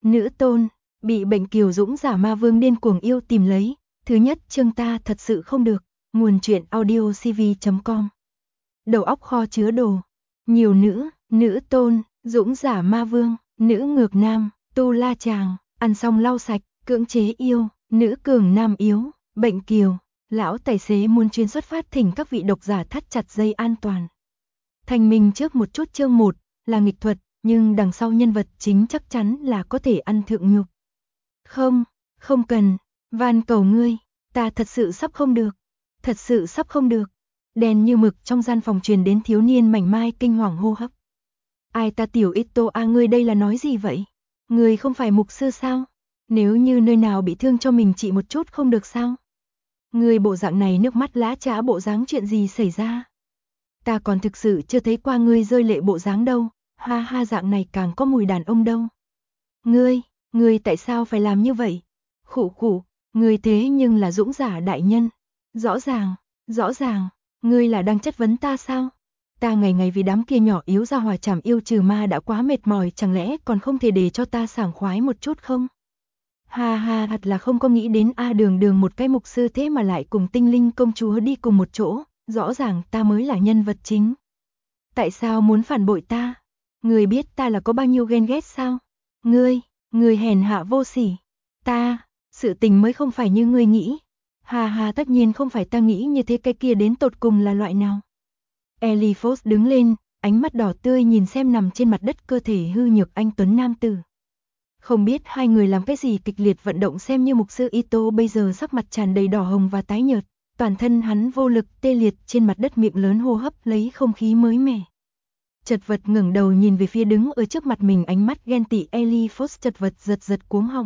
Nữ tôn, bị bệnh kiều dũng giả ma vương điên cuồng yêu tìm lấy. Thứ nhất chương ta thật sự không được. Nguồn truyện audiocv.com. Đầu óc kho chứa đồ. Nhiều nữ tôn, dũng giả ma vương, nữ ngược nam, tu la chàng, ăn xong lau sạch, cưỡng chế yêu, nữ cường nam yếu, bệnh kiều. Lão tài xế muốn chuyến xuất phát thỉnh các vị độc giả thắt chặt dây an toàn. Thành minh trước một chút chương 1 là nghịch thuật, nhưng đằng sau nhân vật chính chắc chắn là có thể ăn thượng nhục. Không cần, van cầu ngươi, ta thật sự sắp không được, thật sự sắp không được. Đèn như mực trong gian phòng truyền đến thiếu niên mảnh mai kinh hoàng hô hấp. Ai ta tiểu Ito a, ngươi đây là nói gì vậy? Ngươi không phải mục sư sao? Nếu như nơi nào bị thương cho mình trị một chút không được sao? Ngươi bộ dạng này nước mắt lã chã bộ dáng, chuyện gì xảy ra? Ta còn thực sự chưa thấy qua ngươi rơi lệ bộ dáng đâu, ha ha, dạng này càng có mùi đàn ông đâu. Ngươi tại sao phải làm như vậy? Khụ, ngươi thế nhưng là dũng giả đại nhân. Rõ ràng, ngươi là đang chất vấn ta sao? Ta ngày ngày vì đám kia nhỏ yếu ra hòa chảm yêu trừ ma đã quá mệt mỏi, chẳng lẽ còn không thể để cho ta sảng khoái một chút không? Ha ha, thật là không có nghĩ đến a, đường một cái mục sư thế mà lại cùng tinh linh công chúa đi cùng một chỗ, rõ ràng ta mới là nhân vật chính. Tại sao muốn phản bội ta? Ngươi biết ta là có bao nhiêu ghen ghét sao? Ngươi hèn hạ vô sỉ. Sự tình mới không phải như ngươi nghĩ. Ha ha, tất nhiên không phải ta nghĩ như thế, cái kia đến tột cùng là loại nào? Eliphos đứng lên, ánh mắt đỏ tươi nhìn xem nằm trên mặt đất cơ thể hư nhược anh tuấn nam tử. Không biết hai người làm cái gì kịch liệt vận động, xem như mục sư Ito bây giờ sắc mặt tràn đầy đỏ hồng và tái nhợt, toàn thân hắn vô lực tê liệt trên mặt đất, miệng lớn hô hấp lấy không khí mới mẻ. Chật vật ngẩng đầu nhìn về phía đứng ở trước mặt mình, ánh mắt ghen tị. Eliphos chật vật giật cuống họng.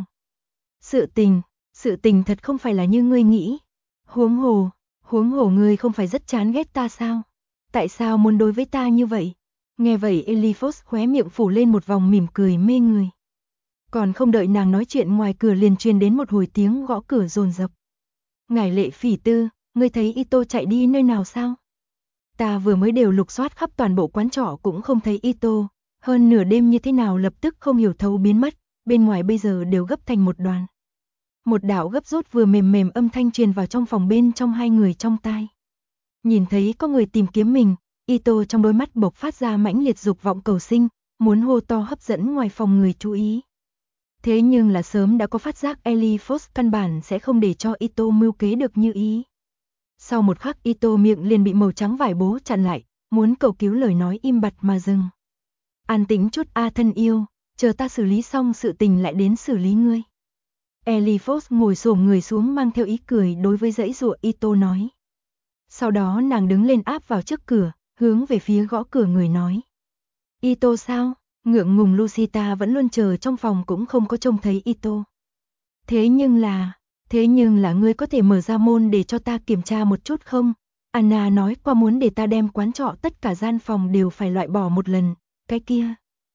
Sự tình thật không phải là như ngươi nghĩ. Huống hồ ngươi không phải rất chán ghét ta sao? Tại sao muốn đối với ta như vậy? Nghe vậy Eliphos khóe miệng phủ lên một vòng mỉm cười mê người. Còn không đợi nàng nói chuyện, ngoài cửa liền truyền đến một hồi tiếng gõ cửa dồn dập. Ngải Lệ Phỉ Tư, ngươi thấy Ito chạy đi nơi nào sao? Ta vừa mới đều lục soát khắp toàn bộ quán trọ cũng không thấy Ito, hơn nửa đêm như thế nào lập tức không hiểu thấu biến mất, bên ngoài bây giờ đều gấp thành một đoàn. Một đạo gấp rút vừa mềm âm thanh truyền vào trong phòng bên trong hai người trong tai. Nhìn thấy có người tìm kiếm mình, Ito trong đôi mắt bộc phát ra mãnh liệt dục vọng cầu sinh, muốn hô to hấp dẫn ngoài phòng người chú ý. Thế nhưng là sớm đã có phát giác, Eliphos căn bản sẽ không để cho Ito mưu kế được như ý. Sau một khắc Ito miệng liền bị màu trắng vải bố chặn lại, muốn cầu cứu lời nói im bặt mà dừng. An tĩnh chút a thân yêu, chờ ta xử lý xong sự tình lại đến xử lý ngươi. Eliphos ngồi xổm người xuống mang theo ý cười đối với giãy giụa Ito nói. Sau đó nàng đứng lên áp vào trước cửa, hướng về phía gõ cửa người nói. Ito sao? Ngượng ngùng Lucita vẫn luôn chờ trong phòng cũng không có trông thấy Ito. Thế nhưng là ngươi có thể mở ra môn để cho ta kiểm tra một chút không? Anna nói qua muốn để ta đem quán trọ tất cả gian phòng đều phải loại bỏ một lần, cái kia.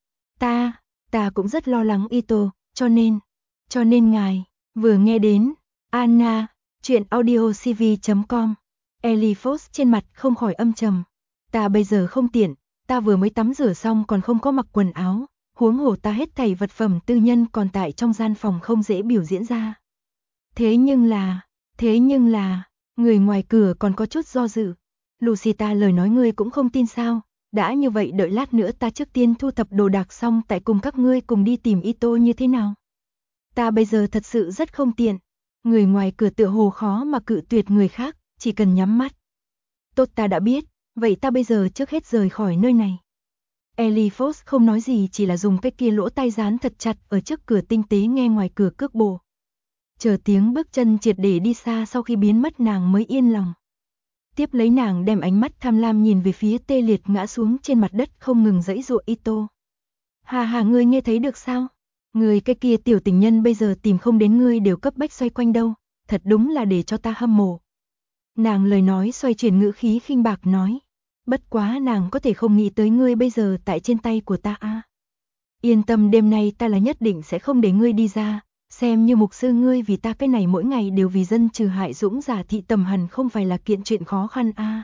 Ta cũng rất lo lắng Ito, cho nên ngài, vừa nghe đến, Anna, chuyện audiocv.com, Eliphos trên mặt không khỏi âm trầm. Ta bây giờ không tiện, ta vừa mới tắm rửa xong còn không có mặc quần áo, huống hồ ta hết thảy vật phẩm tư nhân còn tại trong gian phòng không dễ biểu diễn ra. Thế nhưng là, người ngoài cửa còn có chút do dự. Lucita lời nói ngươi cũng không tin sao? Đã như vậy đợi lát nữa ta trước tiên thu thập đồ đạc xong tại cùng các ngươi cùng đi tìm Ito như thế nào? Ta bây giờ thật sự rất không tiện. Người ngoài cửa tựa hồ khó mà cự tuyệt người khác, chỉ cần nhắm mắt. Tốt, ta đã biết, vậy ta bây giờ trước hết rời khỏi nơi này. Eliphos không nói gì, chỉ là dùng cái kia lỗ tai dán thật chặt ở trước cửa, tinh tế nghe ngoài cửa cước bộ. Chờ tiếng bước chân triệt để đi xa sau khi biến mất, nàng mới yên lòng. Tiếp lấy nàng đem ánh mắt tham lam nhìn về phía tê liệt ngã xuống trên mặt đất không ngừng giãy giụa Ito. Hà, ngươi nghe thấy được sao? Người cái kia tiểu tình nhân bây giờ tìm không đến ngươi đều cấp bách xoay quanh đâu, thật đúng là để cho ta hâm mộ. Nàng lời nói xoay chuyển, ngữ khí khinh bạc nói. Bất quá nàng có thể không nghĩ tới ngươi bây giờ tại trên tay của ta a. Yên tâm, đêm nay ta là nhất định sẽ không để ngươi đi ra, xem như mục sư ngươi vì ta cái này mỗi ngày đều vì dân trừ hại dũng giả thị tầm hẳn không phải là kiện chuyện khó khăn a.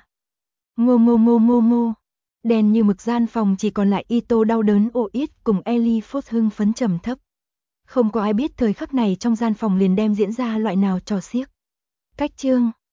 Ngô. Đèn như mực gian phòng chỉ còn lại Ito đau đớn ồ yết cùng Eliphos hưng phấn trầm thấp. Không có ai biết thời khắc này trong gian phòng liền đem diễn ra loại nào trò xiếc. Cách chương